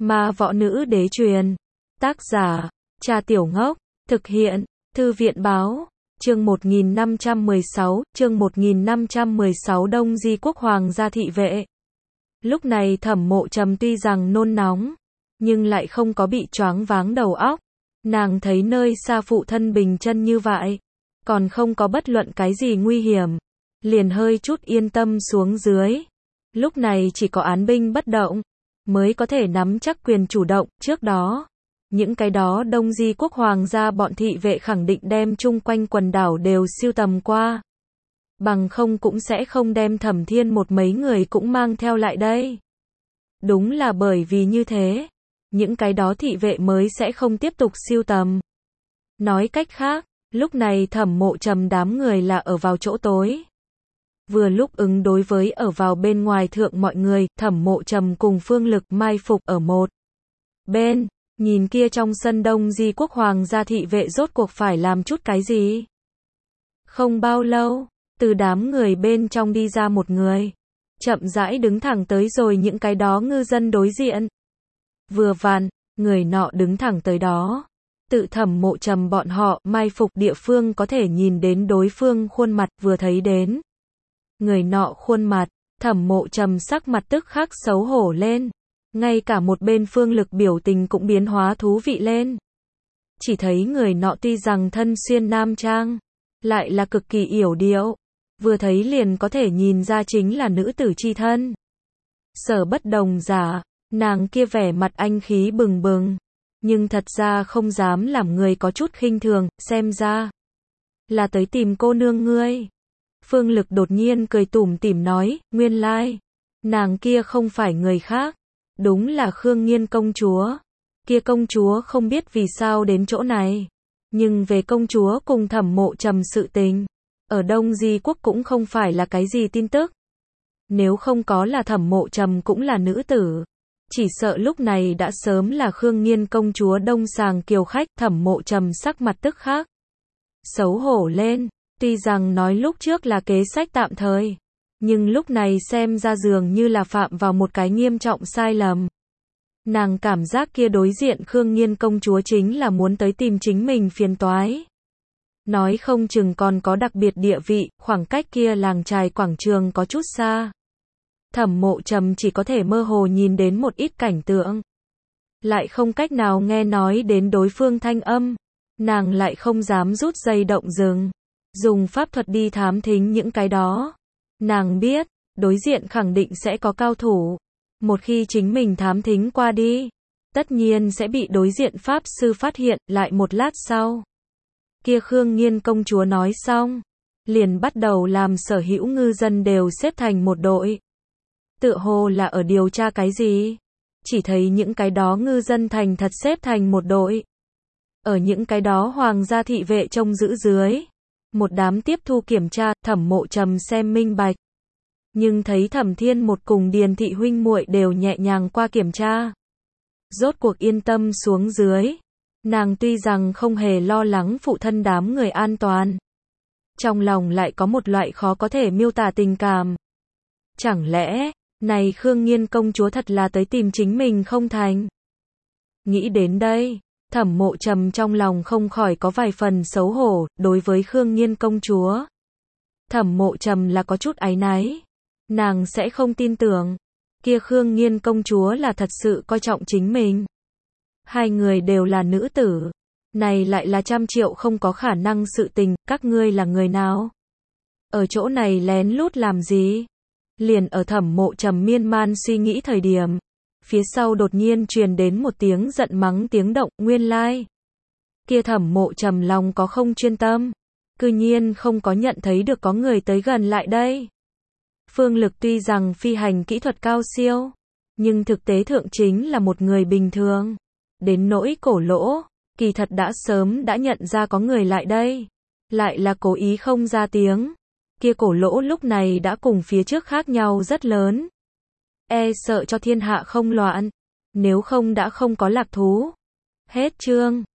Ma Võ Nữ Đế truyền. Tác giả, Trà Tiểu Ngốc. Thực hiện, Thư viện Báo. Chương 1516, Đông Di Quốc Hoàng gia thị vệ. Lúc này Thẩm Mộ Trầm tuy rằng nôn nóng, nhưng lại không có bị choáng váng đầu óc. Nàng thấy nơi xa phụ thân bình chân như vậy, còn không có bất luận cái gì nguy hiểm, liền hơi chút yên tâm xuống dưới. Lúc này chỉ có án binh bất động, mới có thể nắm chắc quyền chủ động. Trước đó, những cái đó Đông Di Quốc Hoàng gia bọn thị vệ khẳng định đem chung quanh quần đảo đều siêu tầm qua. Bằng không cũng sẽ không đem Thẩm Thiên một mấy người cũng mang theo lại đây. Đúng là bởi vì như thế, những cái đó thị vệ mới sẽ không tiếp tục siêu tầm. Nói cách khác, lúc này Thẩm Mộ Trầm đám người là ở vào chỗ tối. Vừa lúc ứng đối với ở vào bên ngoài thượng mọi người, Thẩm Mộ Trầm cùng Phương Lực mai phục ở một bên, nhìn kia trong sân Đông Di Quốc Hoàng gia thị vệ rốt cuộc phải làm chút cái gì. Không bao lâu, từ đám người bên trong đi ra một người, chậm rãi đứng thẳng tới rồi những cái đó ngư dân đối diện. Vừa vặn, người nọ đứng thẳng tới đó, tự Thẩm Mộ Trầm bọn họ mai phục địa phương có thể nhìn đến đối phương khuôn mặt. Vừa thấy đến người nọ khuôn mặt, Thẩm Mộ Trầm sắc mặt tức khắc xấu hổ lên, ngay cả một bên Phương Lực biểu tình cũng biến hóa thú vị lên. Chỉ thấy người nọ tuy rằng thân xuyên nam trang, lại là cực kỳ yểu điệu, vừa thấy liền có thể nhìn ra chính là nữ tử chi thân. Sở Bất Đồng giả, nàng kia vẻ mặt anh khí bừng bừng, nhưng thật ra không dám làm người có chút khinh thường, xem ra là tới tìm cô nương ngươi. Phương Lực đột nhiên cười tủm tỉm nói, nguyên lai, nàng kia không phải người khác, đúng là Khương Nghiên công chúa. Kia công chúa không biết vì sao đến chỗ này, nhưng về công chúa cùng Thẩm Mộ Trầm sự tình, ở Đông Di Quốc cũng không phải là cái gì tin tức. Nếu không có là Thẩm Mộ Trầm cũng là nữ tử, chỉ sợ lúc này đã sớm là Khương Nghiên công chúa đông sàng kiều khách. Thẩm Mộ Trầm sắc mặt tức khắc xấu hổ lên, tuy rằng nói lúc trước là kế sách tạm thời, nhưng lúc này xem ra dường như là phạm vào một cái nghiêm trọng sai lầm. Nàng cảm giác kia đối diện Khương Nghiên công chúa chính là muốn tới tìm chính mình phiền toái. Nói không chừng còn có đặc biệt địa vị, khoảng cách kia làng chài quảng trường có chút xa. Thẩm Mộ Trầm chỉ có thể mơ hồ nhìn đến một ít cảnh tượng, lại không cách nào nghe nói đến đối phương thanh âm. Nàng lại không dám rút dây động rừng, dùng pháp thuật đi thám thính những cái đó. Nàng biết, đối diện khẳng định sẽ có cao thủ. Một khi chính mình thám thính qua đi, tất nhiên sẽ bị đối diện pháp sư phát hiện. Lại một lát sau, kia Khương Nghiên công chúa nói xong, liền bắt đầu làm sở hữu ngư dân đều xếp thành một đội. Tựa hồ là ở điều tra cái gì? Chỉ thấy những cái đó ngư dân thành thật xếp thành một đội. Ở những cái đó hoàng gia thị vệ trông giữ dưới, một đám tiếp thu kiểm tra. Thẩm Mộ Trầm xem minh bạch, nhưng thấy Thẩm Thiên một cùng Điền thị huynh muội đều nhẹ nhàng qua kiểm tra, rốt cuộc yên tâm xuống dưới. Nàng tuy rằng không hề lo lắng phụ thân đám người an toàn, trong lòng lại có một loại khó có thể miêu tả tình cảm. Chẳng lẽ, này Khương Nghiên công chúa thật là tới tìm chính mình không thành? Nghĩ đến đây, Thẩm Mộ Trầm trong lòng không khỏi có vài phần xấu hổ. Đối với Khương Nghiên công chúa, Thẩm Mộ Trầm là có chút áy náy. Nàng sẽ không tin tưởng kia Khương Nghiên công chúa là thật sự coi trọng chính mình. Hai người đều là nữ tử, này lại là trăm triệu không có khả năng sự tình. Các ngươi là người nào? Ở chỗ này lén lút làm gì? Liền ở Thẩm Mộ Trầm miên man suy nghĩ thời điểm, phía sau đột nhiên truyền đến một tiếng giận mắng tiếng động. Nguyên lai, kia Thẩm Mộ Trầm lòng có không chuyên tâm, cư nhiên không có nhận thấy được có người tới gần lại đây. Phương Lực tuy rằng phi hành kỹ thuật cao siêu, nhưng thực tế thượng chính là một người bình thường. Đến nỗi Cổ Lỗ, kỳ thật đã sớm đã nhận ra có người lại đây, lại là cố ý không ra tiếng. Kia Cổ Lỗ lúc này đã cùng phía trước khác nhau rất lớn, e sợ cho thiên hạ không loạn, nếu không đã không có lạc thú. Hết chương.